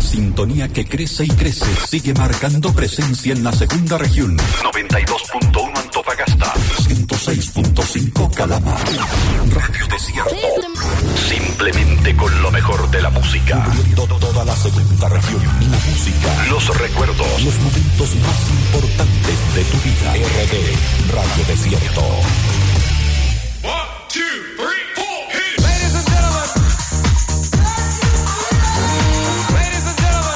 sintonía que crece y crece sigue marcando presencia en la segunda región. 92.1 Antofagasta, 106.5 Calama. Radio Desierto. Simplemente con lo mejor de la música. Cubriendo toda la segunda región. La música, los recuerdos, los momentos más importantes de tu vida. RD Radio Desierto. 1, 2, 3, 4, hit it. Ladies and gentlemen. Ladies and gentlemen.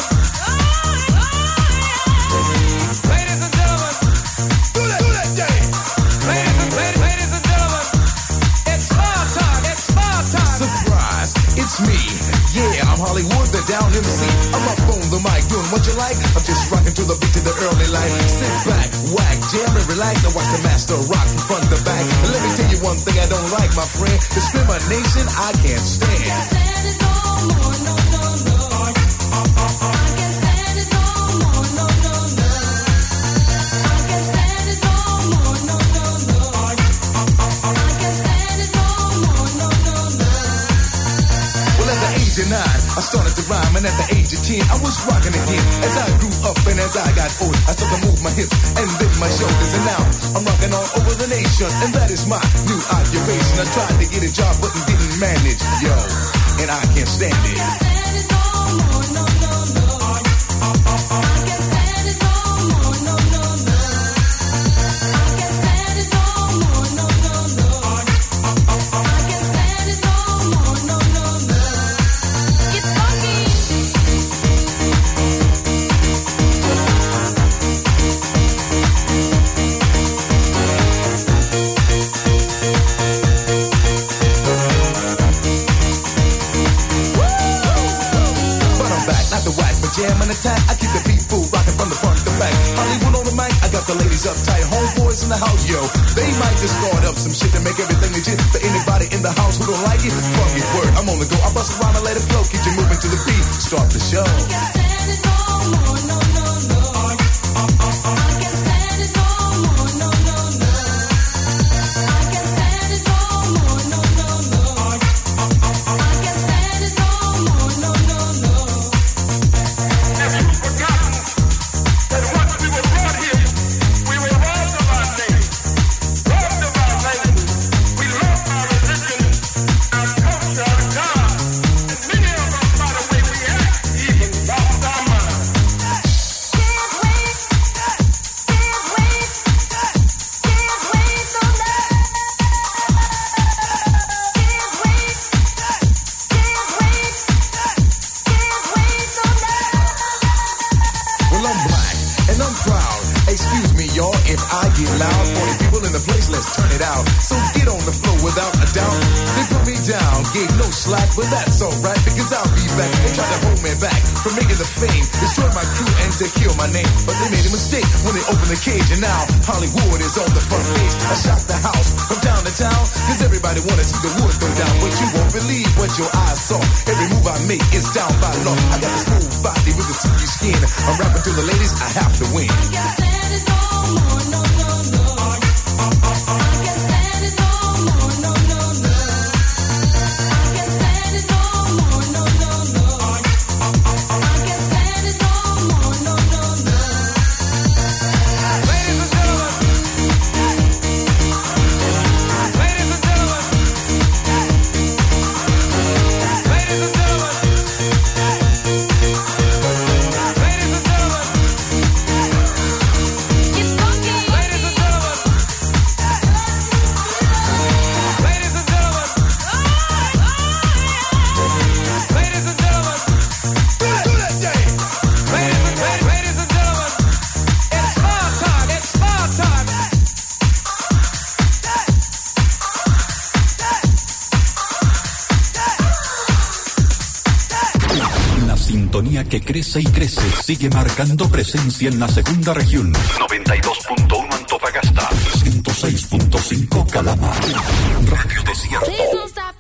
Ladies and gentlemen. Do that day. Ladies and gentlemen. It's spa time. It's spa time. Surprise, it's me. Yeah, I'm Hollywood, the down MC. I'm up on the mic doing what you like. I'm just rocking to the beat to the early light. Sit back, whack, jam and relax. I watch the master rock from front to back. And let me tell you one thing I don't like, my friend. Discrimination I can't stand. I can't stand it no more, no, no, no. I can't stand it no more, no, no, no. I can't stand it no more, no, no, no. I can't stand it no more, no, no, no. Well, at the age of 9, I started to rhyme, and at the age of 10, I was rocking again. As I grew up and as I got old, I started to move my hips and then my shoulders, and now I'm rocking all over the nation, and that is my new occupation. I tried to get a job, but didn't manage, yo, and I can't stand it. I can't stand it no more, no, no, no. I can't stand it no more, no, no, no. I can't stand it no more, no, no, no. I can't stand it no more, no, no, no. Get funky. But I'm back, not the whack, but jam and attack. I keep the people rocking from the front to back. Hollywood on the mic, I got the ladies uptight. Homeboys in the house, yo. They might just start up some shit to make everything legit. For anybody in the house who don't like it, fuck it, word. I'm on the go. I bust around and let it flow. Keep you moving to the beat. Start the show. I can't stand it no more, no, no, no. I can't stand it no more, no, no, no. I can't stand it no more, no, no, no. I can't stand it no more, no, no, no. Have you forgotten that once we were brought here, we were robbed of our name, robbed of our language, we lost our religion, our culture, our God, and many of us, by the way we act, even lost our minds. Can't wait, can't wait, can't wait on that. Can't wait, can't wait, can't wait on that. Well, I'm black and I'm proud. Excuse me, y'all, if I get loud. 40 people in the place, let's turn it out. So get on the floor without a doubt. They put me down, gave no slack, but that's alright because I'll be back. They tried to hold me back from making the fame, destroy my crew and to kill my name. But they made a mistake when they opened the cage, and now Hollywood is on the front page. I shot the house from town to town because everybody wanted to see the wood go down. But you won't believe what your eyes saw. Every move I make is down by law. I got a smooth body with a silky skin. I'm rapping to the ladies, I have to win. I can't stand it no more, no, no, no. I can't stand it no more, no, no, no. I can't stand it no more, no, no, no. I can't stand it no more, no, no, no. Ladies and gentlemen. Ladies and gentlemen. Ladies and gentlemen. Ladies and gentlemen. Get funky. Ladies and gentlemen. Ladies and gentlemen. Ladies and gentlemen. Do that day. Ladies and gentlemen. It's spa time. It's spa time. La sintonía que crece y crece sigue marcando presencia en la segunda región. 92.1 Antofagasta, 106.5 Calama. Radio Desierto. Please don't stop